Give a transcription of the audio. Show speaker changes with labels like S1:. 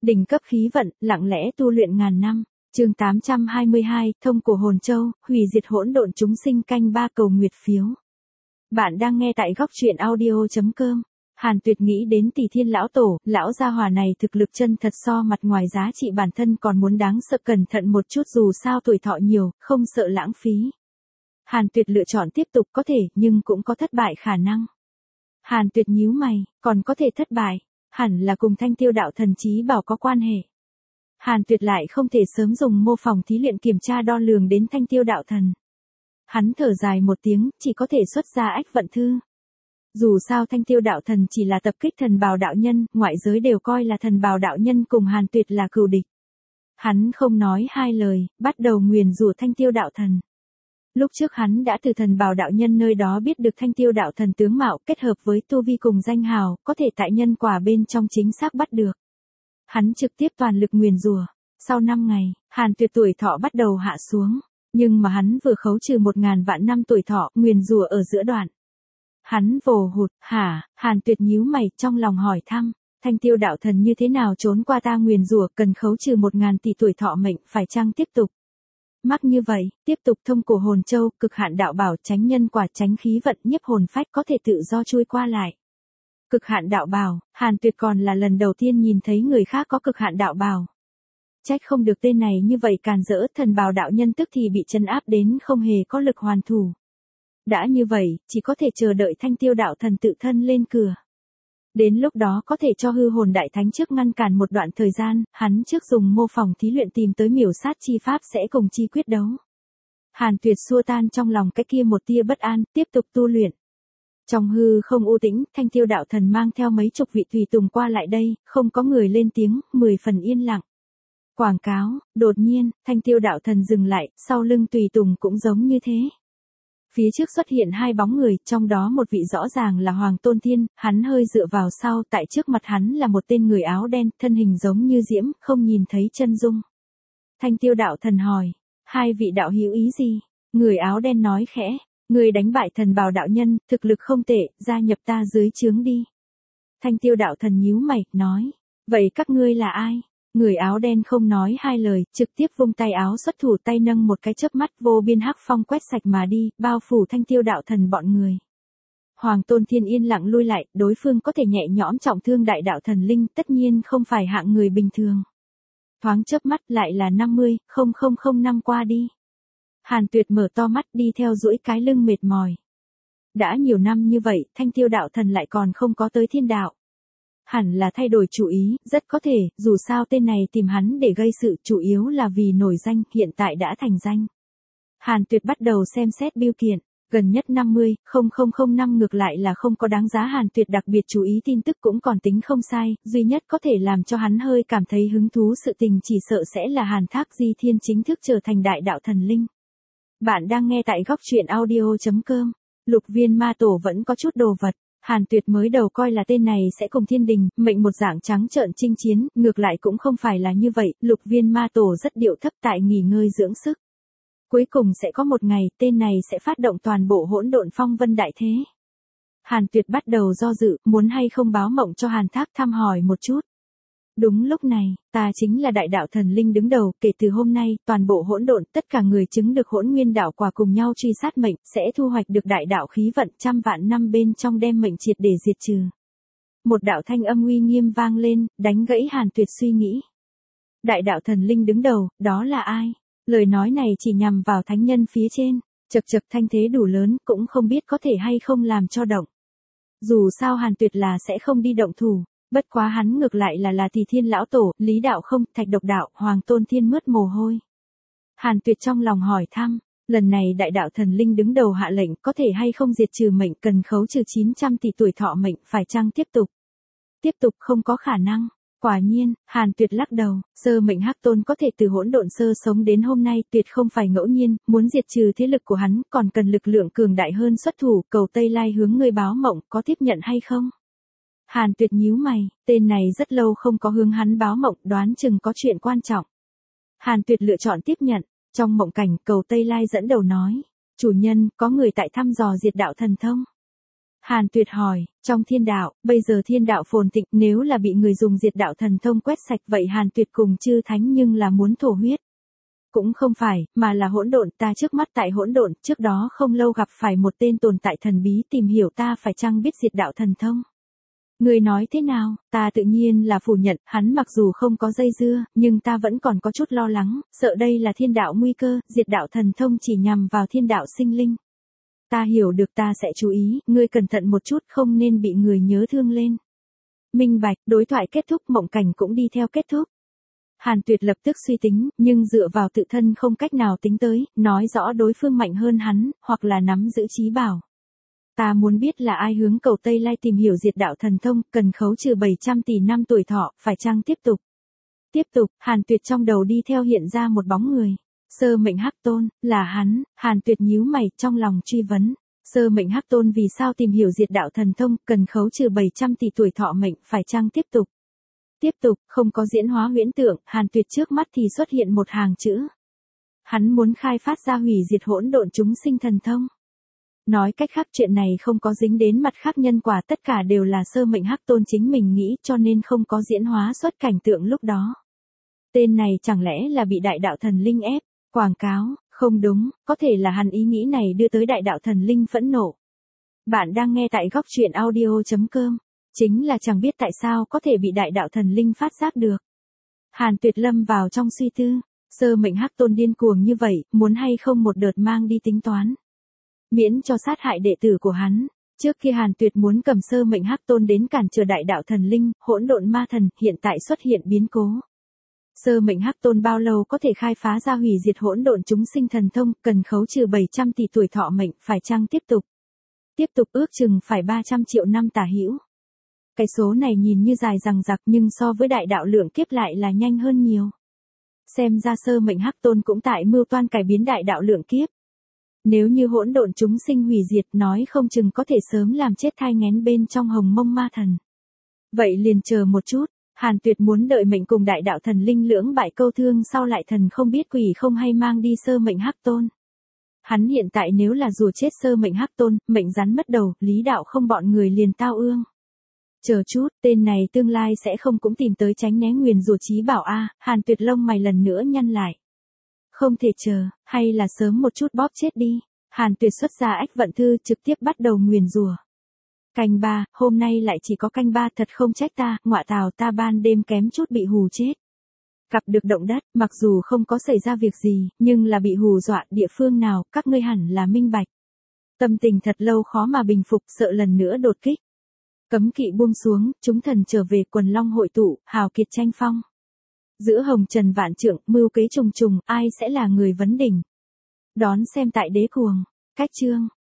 S1: Đỉnh cấp khí vận, lặng lẽ tu luyện ngàn năm. Chương 822, thông cổ hồn châu, hủy diệt hỗn độn chúng sinh canh ba cầu nguyệt phiếu. Bạn đang nghe tại góc truyện audio.com. Hàn Tuyệt nghĩ đến Tỷ Thiên lão tổ, lão gia hỏa này thực lực chân thật so mặt ngoài giá trị bản thân còn muốn đáng sợ, cẩn thận một chút dù sao tuổi thọ nhiều, không sợ lãng phí. Hàn Tuyệt lựa chọn tiếp tục có thể, nhưng cũng có thất bại khả năng. Hàn Tuyệt nhíu mày, còn có thể thất bại, hẳn là cùng Thanh Tiêu đạo thần chí bảo có quan hệ. Hàn Tuyệt lại không thể sớm dùng mô phỏng thí luyện kiểm tra đo lường đến Thanh Tiêu đạo thần. Hắn thở dài một tiếng, chỉ có thể xuất ra ách vận thư. Dù sao Thanh Tiêu đạo thần chỉ là tập kích thần bào đạo nhân, ngoại giới đều coi là thần bào đạo nhân cùng Hàn Tuyệt là cừu địch. Hắn không nói hai lời, bắt đầu nguyền rủa Thanh Tiêu đạo thần. Lúc trước hắn đã từ thần bào đạo nhân nơi đó biết được Thanh Tiêu đạo thần tướng mạo kết hợp với tu vi cùng danh hào, có thể tại nhân quả bên trong chính xác bắt được. Hắn trực tiếp toàn lực nguyền rủa. Sau 5 ngày, Hàn Tuyệt tuổi thọ bắt đầu hạ xuống, nhưng mà hắn vừa khấu trừ 1000 vạn năm tuổi thọ, nguyền rủa ở giữa đoạn. Hắn vồ hụt, Hàn Tuyệt nhíu mày, trong lòng hỏi thăm, Thanh Tiêu đạo thần như thế nào trốn qua ta nguyền rủa, cần khấu trừ 1000 tỷ tuổi thọ mệnh, phải chăng tiếp tục? Mắc như vậy, tiếp tục thông cổ hồn châu, cực hạn đạo bảo, tránh nhân quả, tránh khí vận, nhiếp hồn phách có thể tự do chui qua lại. Cực hạn đạo bảo, Hàn Tuyệt còn là lần đầu tiên nhìn thấy người khác có cực hạn đạo bảo. Trách không được tên này như vậy càn rỡ, thần bào đạo nhân tức thì bị trấn áp đến không hề có lực hoàn thủ. Đã như vậy, chỉ có thể chờ đợi Thanh Tiêu đạo thần tự thân lên cửa. Đến lúc đó có thể cho hư hồn đại thánh trước ngăn cản một đoạn thời gian, hắn trước dùng mô phỏng thí luyện tìm tới miểu sát chi pháp sẽ cùng chi quyết đấu. Hàn Tuyệt xua tan trong lòng cái kia một tia bất an, tiếp tục tu luyện. Trong hư không u tĩnh, Thanh Tiêu đạo thần mang theo mấy chục vị tùy tùng qua lại đây, không có người lên tiếng, 10 phần yên lặng. Quảng cáo, đột nhiên, Thanh Tiêu đạo thần dừng lại, sau lưng tùy tùng cũng giống như thế. Phía trước xuất hiện hai bóng người, trong đó một vị rõ ràng là Hoàng Tôn Thiên, hắn hơi dựa vào sau, tại trước mặt hắn là một tên người áo đen, thân hình giống như diễm, không nhìn thấy chân dung. Thanh Tiêu đạo thần hỏi, hai vị đạo hữu ý gì? Người áo đen nói khẽ, người đánh bại thần bào đạo nhân, thực lực không tệ, gia nhập ta dưới trướng đi. Thanh Tiêu đạo thần nhíu mày, nói, vậy các ngươi là ai? Người áo đen không nói hai lời, trực tiếp vung tay áo xuất thủ, tay nâng một cái chớp mắt, vô biên hắc phong quét sạch mà đi, bao phủ Thanh Tiêu đạo thần bọn người. Hoàng Tôn Thiên yên lặng lui lại, đối phương có thể nhẹ nhõm trọng thương đại đạo thần linh, tất nhiên không phải hạng người bình thường. Thoáng chớp mắt lại là 50,000 năm qua đi. Hàn Tuyệt mở to mắt, đi theo duỗi cái lưng mệt mỏi. Đã nhiều năm như vậy, Thanh Tiêu đạo thần lại còn không có tới thiên đạo. Hẳn là thay đổi chủ ý, rất có thể, dù sao tên này tìm hắn để gây sự, chủ yếu là vì nổi danh, hiện tại đã thành danh. Hàn Tuyệt bắt đầu xem xét bưu kiện, gần nhất 50,000 năm ngược lại là không có đáng giá. Hàn Tuyệt đặc biệt chú ý tin tức cũng còn tính không sai, duy nhất có thể làm cho hắn hơi cảm thấy hứng thú sự tình chỉ sợ sẽ là Hàn Thác Di Thiên chính thức trở thành đại đạo thần linh. Bạn đang nghe tại góc truyện audio.com, Lục Viên Ma Tổ vẫn có chút đồ vật. Hàn Tuyệt mới đầu coi là tên này sẽ cùng thiên đình, mệnh một dạng trắng trợn chinh chiến, ngược lại cũng không phải là như vậy, Lục Viên Ma Tổ rất điệu thấp tại nghỉ ngơi dưỡng sức. Cuối cùng sẽ có một ngày, tên này sẽ phát động toàn bộ hỗn độn phong vân đại thế. Hàn Tuyệt bắt đầu do dự, muốn hay không báo mộng cho Hàn Thác thăm hỏi một chút. Đúng lúc này, ta chính là đại đạo thần linh đứng đầu, kể từ hôm nay, toàn bộ hỗn độn, tất cả người chứng được hỗn nguyên đạo quả cùng nhau truy sát mệnh, sẽ thu hoạch được đại đạo khí vận, 100 vạn năm bên trong đem mệnh triệt để diệt trừ. Một đạo thanh âm uy nghiêm vang lên, đánh gãy Hàn Tuyệt suy nghĩ. Đại đạo thần linh đứng đầu, đó là ai? Lời nói này chỉ nhằm vào thánh nhân phía trên, chật thanh thế đủ lớn, cũng không biết có thể hay không làm cho động. Dù sao Hàn Tuyệt là sẽ không đi động thủ. Bất quá hắn ngược lại là Tỷ Thiên lão tổ, Lý đạo không, Thạch độc đạo, Hoàng Tôn Thiên mướt mồ hôi. Hàn Tuyệt trong lòng hỏi thăm, lần này đại đạo thần linh đứng đầu hạ lệnh, có thể hay không diệt trừ mệnh, cần khấu trừ 900 tỷ tuổi thọ mệnh, phải chăng tiếp tục? Tiếp tục không có khả năng. Quả nhiên, Hàn Tuyệt lắc đầu, sơ mệnh Hắc Tôn có thể từ hỗn độn sơ sống đến hôm nay, tuyệt không phải ngẫu nhiên, muốn diệt trừ thế lực của hắn, còn cần lực lượng cường đại hơn xuất thủ, cầu Tây Lai hướng ngươi báo mộng, có tiếp nhận hay không? Hàn Tuyệt nhíu mày, tên này rất lâu không có hướng hắn báo mộng, đoán chừng có chuyện quan trọng. Hàn Tuyệt lựa chọn tiếp nhận, trong mộng cảnh, cầu Tây Lai dẫn đầu nói, chủ nhân, có người tại thăm dò diệt đạo thần thông. Hàn Tuyệt hỏi, trong thiên đạo, bây giờ thiên đạo phồn thịnh, nếu là bị người dùng diệt đạo thần thông quét sạch vậy Hàn Tuyệt cùng chư thánh nhưng là muốn thổ huyết. Cũng không phải, mà là hỗn độn, ta trước mắt tại hỗn độn, trước đó không lâu gặp phải một tên tồn tại thần bí tìm hiểu ta phải chăng biết diệt đạo thần thông. Người nói thế nào, ta tự nhiên là phủ nhận, hắn mặc dù không có dây dưa, nhưng ta vẫn còn có chút lo lắng, sợ đây là thiên đạo nguy cơ, diệt đạo thần thông chỉ nhằm vào thiên đạo sinh linh. Ta hiểu được ta sẽ chú ý, ngươi cẩn thận một chút không nên bị người nhớ thương lên. Minh bạch, đối thoại kết thúc mộng cảnh cũng đi theo kết thúc. Hàn Tuyệt lập tức suy tính, nhưng dựa vào tự thân không cách nào tính tới, nói rõ đối phương mạnh hơn hắn, hoặc là nắm giữ trí bảo. Ta muốn biết là ai hướng cầu Tây Lai tìm hiểu diệt đạo thần thông, cần khấu trừ 700 tỷ năm tuổi thọ, phải chăng tiếp tục? Tiếp tục, Hàn Tuyệt trong đầu đi theo hiện ra một bóng người. Sơ Mệnh Hắc Tôn, là hắn, Hàn Tuyệt nhíu mày trong lòng truy vấn. Sơ Mệnh Hắc Tôn vì sao tìm hiểu diệt đạo thần thông, cần khấu trừ 700 tỷ tuổi thọ mệnh, phải chăng tiếp tục? Tiếp tục, không có diễn hóa huyễn tượng, Hàn Tuyệt trước mắt thì xuất hiện một hàng chữ. Hắn muốn khai phát ra hủy diệt hỗn độn chúng sinh thần thông. Nói cách khác chuyện này không có dính đến mặt khác nhân quả, tất cả đều là Sơ Mệnh Hắc Tôn chính mình nghĩ cho nên không có diễn hóa xuất cảnh tượng lúc đó. Tên này chẳng lẽ là bị đại đạo thần linh ép, quảng cáo, không đúng, có thể là hắn ý nghĩ này đưa tới đại đạo thần linh phẫn nộ. Bạn đang nghe tại góc truyện audio.com, chính là chẳng biết tại sao có thể bị đại đạo thần linh phát giác được. Hàn Tuyệt lâm vào trong suy tư, Sơ Mệnh Hắc Tôn điên cuồng như vậy, muốn hay không một đợt mang đi tính toán. Miễn cho sát hại đệ tử của hắn. Trước kia Hàn Tuyệt muốn cầm Sơ Mệnh Hắc Tôn đến cản trở đại đạo thần linh, hỗn độn ma thần, hiện tại xuất hiện biến cố. Sơ Mệnh Hắc Tôn bao lâu có thể khai phá ra hủy diệt hỗn độn chúng sinh thần thông, cần khấu trừ 700 tỷ tuổi thọ mệnh, phải chăng tiếp tục? Tiếp tục ước chừng phải 300 triệu năm tả hữu. Cái số này nhìn như dài dằng dặc nhưng so với đại đạo lượng kiếp lại là nhanh hơn nhiều. Xem ra Sơ Mệnh Hắc Tôn cũng tại mưu toan cải biến đại đạo lượng kiếp. Nếu như hỗn độn chúng sinh hủy diệt nói không chừng có thể sớm làm chết thai nghén bên trong hồng mông ma thần. Vậy liền chờ một chút, Hàn Tuyệt muốn đợi mệnh cùng đại đạo thần linh lưỡng bại câu thương sau lại thần không biết quỷ không hay mang đi Sơ Mệnh Hắc Tôn. Hắn hiện tại nếu là rùa chết Sơ Mệnh Hắc Tôn, mệnh rắn mất đầu, lý đạo không bọn người liền tao ương. Chờ chút, tên này tương lai sẽ không cũng tìm tới tránh né nguyền rủa chí bảo a, Hàn Tuyệt lông mày lần nữa nhăn lại. Không thể chờ, hay là sớm một chút bóp chết đi. Hàn Tuyệt xuất ra ách vận thư trực tiếp bắt đầu nguyền rủa. Canh 3, hôm nay lại chỉ có canh 3 thật không trách ta, ngọa tào ta ban đêm kém chút bị hù chết. Gặp được động đất, mặc dù không có xảy ra việc gì, nhưng là bị hù dọa địa phương nào, các ngươi hẳn là minh bạch. Tâm tình thật lâu khó mà bình phục, sợ lần nữa đột kích. Cấm kỵ buông xuống, chúng thần trở về, quần long hội tụ, hào kiệt tranh phong. Giữa hồng trần vạn trượng, mưu kế trùng trùng, ai sẽ là người vấn đỉnh? Đón xem tại Đế Cuồng. Cách chương.